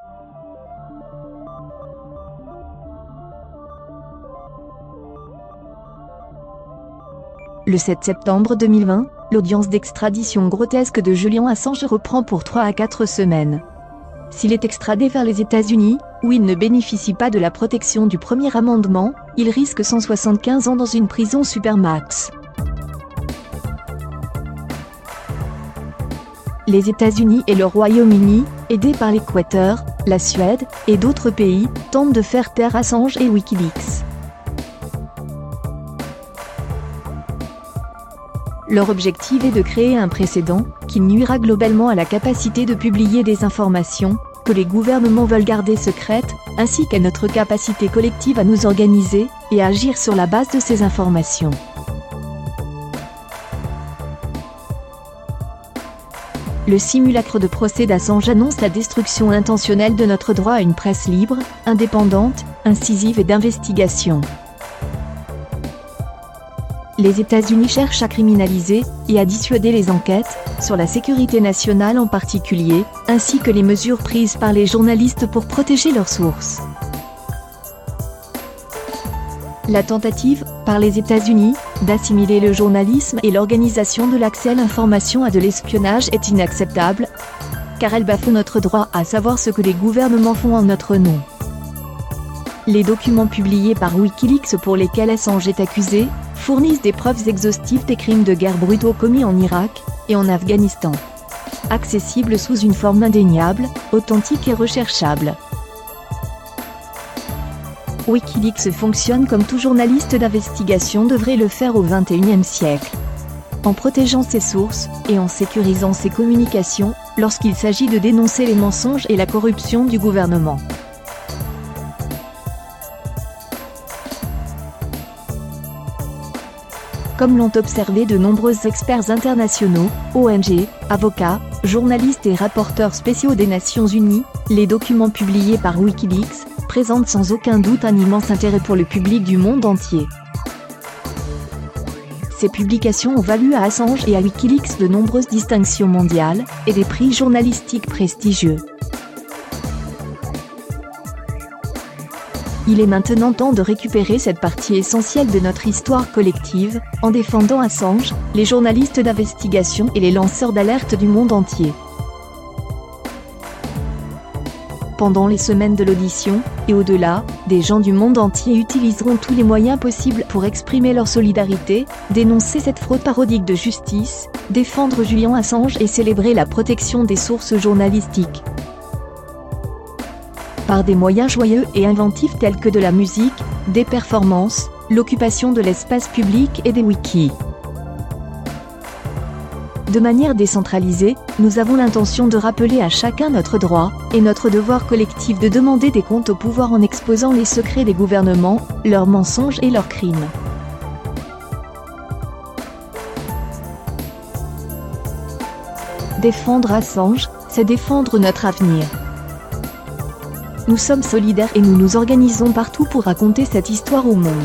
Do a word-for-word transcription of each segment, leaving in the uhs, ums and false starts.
Le sept septembre deux mille vingt, l'audience d'extradition grotesque de Julian Assange reprend pour trois à quatre semaines. S'il est extradé vers les États-Unis, où il ne bénéficie pas de la protection du premier amendement, il risque cent soixante-quinze ans dans une prison supermax. Les États-Unis et le Royaume-Uni, aidés par l'Équateur, la Suède et d'autres pays, tentent de faire taire Assange et Wikileaks. Leur objectif est de créer un précédent, qui nuira globalement à la capacité de publier des informations, que les gouvernements veulent garder secrètes, ainsi qu'à notre capacité collective à nous organiser, et à agir sur la base de ces informations. Le simulacre de procès d'Assange annonce la destruction intentionnelle de notre droit à une presse libre, indépendante, incisive et d'investigation. Les États-Unis cherchent à criminaliser et à dissuader les enquêtes, sur la sécurité nationale en particulier, ainsi que les mesures prises par les journalistes pour protéger leurs sources. La tentative, par les États-Unis, d'assimiler le journalisme et l'organisation de l'accès à l'information à de l'espionnage est inacceptable, car elle bafoue notre droit à savoir ce que les gouvernements font en notre nom. Les documents publiés par Wikileaks pour lesquels Assange est accusé, fournissent des preuves exhaustives des crimes de guerre brutaux commis en Irak et en Afghanistan. Accessibles sous une forme indéniable, authentique et recherchable. Wikileaks fonctionne comme tout journaliste d'investigation devrait le faire au vingt et unième siècle. En protégeant ses sources, et en sécurisant ses communications, lorsqu'il s'agit de dénoncer les mensonges et la corruption du gouvernement. Comme l'ont observé de nombreux experts internationaux, O N G, avocats, journalistes et rapporteurs spéciaux des Nations Unies, les documents publiés par Wikileaks présentent sans aucun doute un immense intérêt pour le public du monde entier. Ces publications ont valu à Assange et à Wikileaks de nombreuses distinctions mondiales, et des prix journalistiques prestigieux. Il est maintenant temps de récupérer cette partie essentielle de notre histoire collective, en défendant Assange, les journalistes d'investigation et les lanceurs d'alerte du monde entier. Pendant les semaines de l'audition, et au-delà, des gens du monde entier utiliseront tous les moyens possibles pour exprimer leur solidarité, dénoncer cette fraude parodique de justice, défendre Julian Assange et célébrer la protection des sources journalistiques. Par des moyens joyeux et inventifs tels que de la musique, des performances, l'occupation de l'espace public et des wikis. De manière décentralisée, nous avons l'intention de rappeler à chacun notre droit, et notre devoir collectif de demander des comptes au pouvoir en exposant les secrets des gouvernements, leurs mensonges et leurs crimes. Défendre Assange, c'est défendre notre avenir. Nous sommes solidaires et nous nous organisons partout pour raconter cette histoire au monde.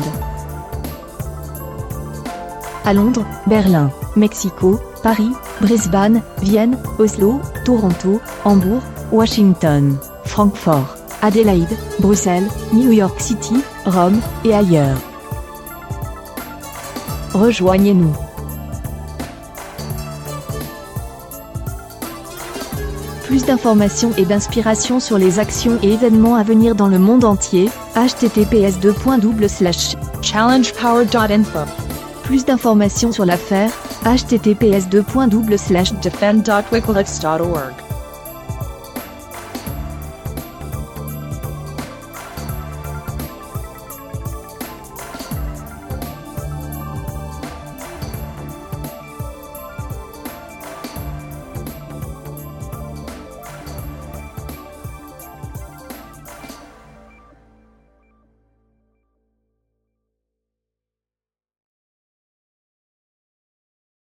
À Londres, Berlin, Mexico, Paris, Brisbane, Vienne, Oslo, Toronto, Hambourg, Washington, Francfort, Adélaïde, Bruxelles, New York City, Rome, et ailleurs. Rejoignez-nous. Plus d'informations et d'inspiration sur les actions et événements à venir dans le monde entier, h t t p s deux point double slash challenge power dot info. Plus d'informations sur l'affaire, h t t p s deux point double slash defend dot wikileaks dot org.